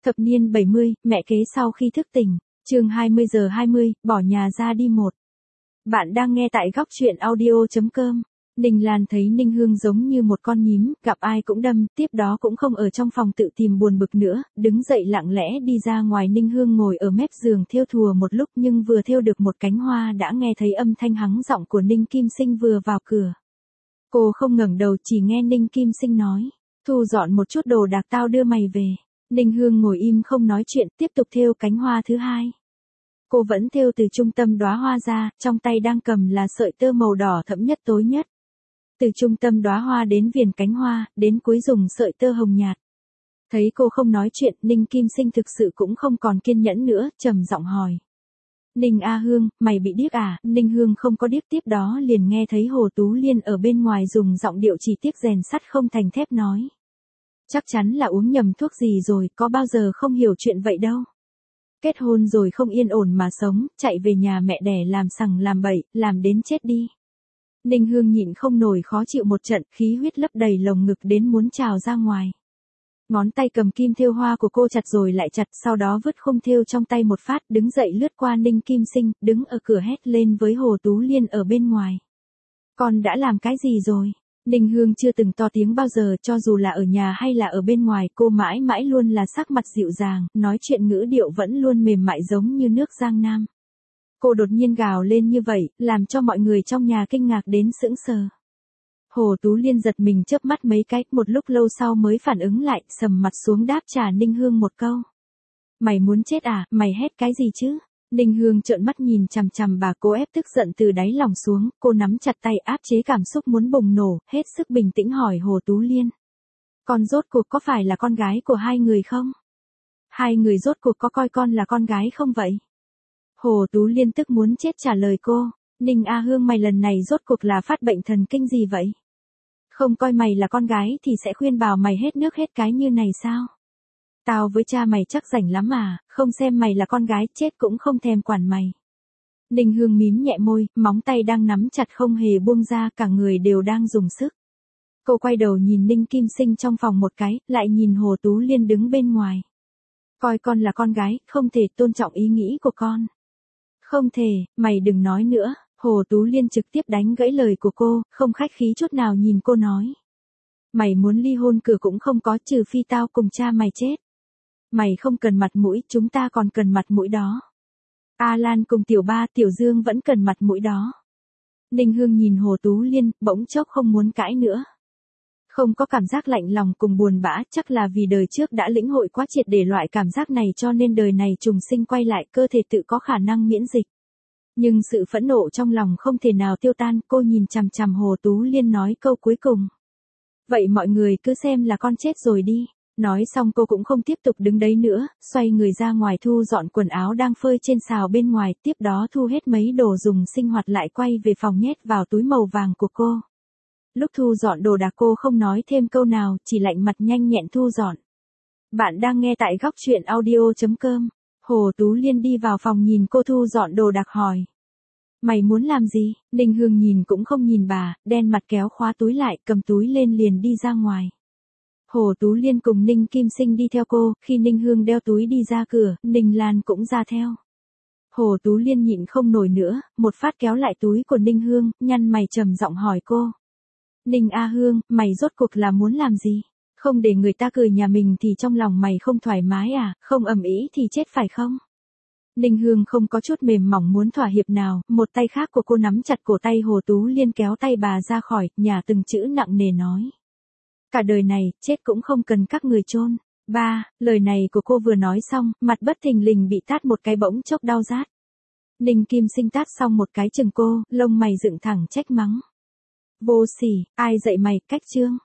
Thập niên 70, mẹ kế sau khi thức tỉnh. Chương 20:20, bỏ nhà ra đi một. Bạn đang nghe tại góc truyện audio.com. Ninh Lan thấy Ninh Hương giống như một con nhím, gặp ai cũng đâm, tiếp đó cũng không ở trong phòng tự tìm buồn bực nữa, đứng dậy lặng lẽ đi ra ngoài. Ninh Hương ngồi ở mép giường thêu thùa một lúc, nhưng vừa thêu được một cánh hoa đã nghe thấy âm thanh hắng giọng của Ninh Kim Sinh vừa vào cửa. Cô không ngẩng đầu, chỉ nghe Ninh Kim Sinh nói, thu dọn một chút đồ đạc tao đưa mày về. Ninh Hương ngồi im không nói chuyện, tiếp tục thêu cánh hoa thứ hai. Cô vẫn thêu từ trung tâm đóa hoa ra, trong tay đang cầm là sợi tơ màu đỏ thẫm nhất tối nhất. Từ trung tâm đóa hoa đến viền cánh hoa, đến cuối dùng sợi tơ hồng nhạt. Thấy cô không nói chuyện, Ninh Kim Sinh thực sự cũng không còn kiên nhẫn nữa, trầm giọng hỏi. Ninh A Hương, mày bị điếc à? Ninh Hương không có điếc, tiếp đó liền nghe thấy Hồ Tú Liên ở bên ngoài dùng giọng điệu chỉ tiếc rèn sắt không thành thép nói. Chắc chắn là uống nhầm thuốc gì rồi, có bao giờ không hiểu chuyện vậy đâu. Kết hôn rồi không yên ổn mà sống, chạy về nhà mẹ đẻ làm sằng làm bậy, làm đến chết đi. Ninh Hương nhịn không nổi khó chịu một trận, khí huyết lấp đầy lồng ngực đến muốn trào ra ngoài. Ngón tay cầm kim thêu hoa của cô chặt rồi lại chặt, sau đó vứt khung thêu trong tay một phát, đứng dậy lướt qua Ninh Kim Sinh, đứng ở cửa hét lên với Hồ Tú Liên ở bên ngoài. Con đã làm cái gì rồi? Ninh Hương chưa từng to tiếng bao giờ, cho dù là ở nhà hay là ở bên ngoài, cô mãi mãi luôn là sắc mặt dịu dàng, nói chuyện ngữ điệu vẫn luôn mềm mại giống như nước Giang Nam. Cô đột nhiên gào lên như vậy, làm cho mọi người trong nhà kinh ngạc đến sững sờ. Hồ Tú Liên giật mình chớp mắt mấy cái, một lúc lâu sau mới phản ứng lại, sầm mặt xuống đáp trả Ninh Hương một câu. Mày muốn chết à, mày hét cái gì chứ? Ninh Hương trợn mắt nhìn chằm chằm bà, cô ép tức giận từ đáy lòng xuống, cô nắm chặt tay áp chế cảm xúc muốn bùng nổ, hết sức bình tĩnh hỏi Hồ Tú Liên. Con rốt cuộc có phải là con gái của hai người không? Hai người rốt cuộc có coi con là con gái không vậy? Hồ Tú Liên tức muốn chết trả lời cô, Ninh A Hương mày lần này rốt cuộc là phát bệnh thần kinh gì vậy? Không coi mày là con gái thì sẽ khuyên bảo mày hết nước hết cái như này sao? Tao với cha mày chắc rảnh lắm à, không xem mày là con gái chết cũng không thèm quản mày. Ninh Hương mím nhẹ môi, móng tay đang nắm chặt không hề buông ra, cả người đều đang dùng sức. Cô quay đầu nhìn Ninh Kim Sinh trong phòng một cái, lại nhìn Hồ Tú Liên đứng bên ngoài. Coi con là con gái, không thể tôn trọng ý nghĩ của con. Không thể, mày đừng nói nữa, Hồ Tú Liên trực tiếp đánh gãy lời của cô, không khách khí chút nào nhìn cô nói. Mày muốn ly hôn cửa cũng không có, trừ phi tao cùng cha mày chết. Mày không cần mặt mũi, chúng ta còn cần mặt mũi đó. A Lan cùng Tiểu Ba, Tiểu Dương vẫn cần mặt mũi đó. Ninh Hương nhìn Hồ Tú Liên, bỗng chốc không muốn cãi nữa. Không có cảm giác lạnh lòng cùng buồn bã, chắc là vì đời trước đã lĩnh hội quá triệt để loại cảm giác này cho nên đời này trùng sinh quay lại, cơ thể tự có khả năng miễn dịch. Nhưng sự phẫn nộ trong lòng không thể nào tiêu tan, cô nhìn chằm chằm Hồ Tú Liên nói câu cuối cùng. Vậy mọi người cứ xem là con chết rồi đi. Nói xong cô cũng không tiếp tục đứng đấy nữa, xoay người ra ngoài thu dọn quần áo đang phơi trên xào bên ngoài, tiếp đó thu hết mấy đồ dùng sinh hoạt lại quay về phòng nhét vào túi màu vàng của cô. Lúc thu dọn đồ đạc cô không nói thêm câu nào, chỉ lạnh mặt nhanh nhẹn thu dọn. Bạn đang nghe tại góc truyện audio.com. Hồ Tú Liên đi vào phòng nhìn cô thu dọn đồ đạc hỏi. Mày muốn làm gì? Ninh Hương nhìn cũng không nhìn bà, đen mặt kéo khóa túi lại, cầm túi lên liền đi ra ngoài. Hồ Tú Liên cùng Ninh Kim Sinh đi theo cô, khi Ninh Hương đeo túi đi ra cửa, Ninh Lan cũng ra theo. Hồ Tú Liên nhịn không nổi nữa, một phát kéo lại túi của Ninh Hương, nhăn mày trầm giọng hỏi cô. Ninh A Hương, mày rốt cuộc là muốn làm gì? Không để người ta cười nhà mình thì trong lòng mày không thoải mái à, không ầm ĩ thì chết phải không? Ninh Hương không có chút mềm mỏng muốn thỏa hiệp nào, một tay khác của cô nắm chặt cổ tay Hồ Tú Liên kéo tay bà ra khỏi, nhả từng chữ nặng nề nói. Cả đời này, chết cũng không cần các người chôn. Lời này của cô vừa nói xong, mặt bất thình lình bị tát một cái bỗng chốc đau rát. Ninh Kim Sinh tát xong một cái chừng cô, lông mày dựng thẳng trách mắng. Vô sỉ, ai dạy mày cách chương?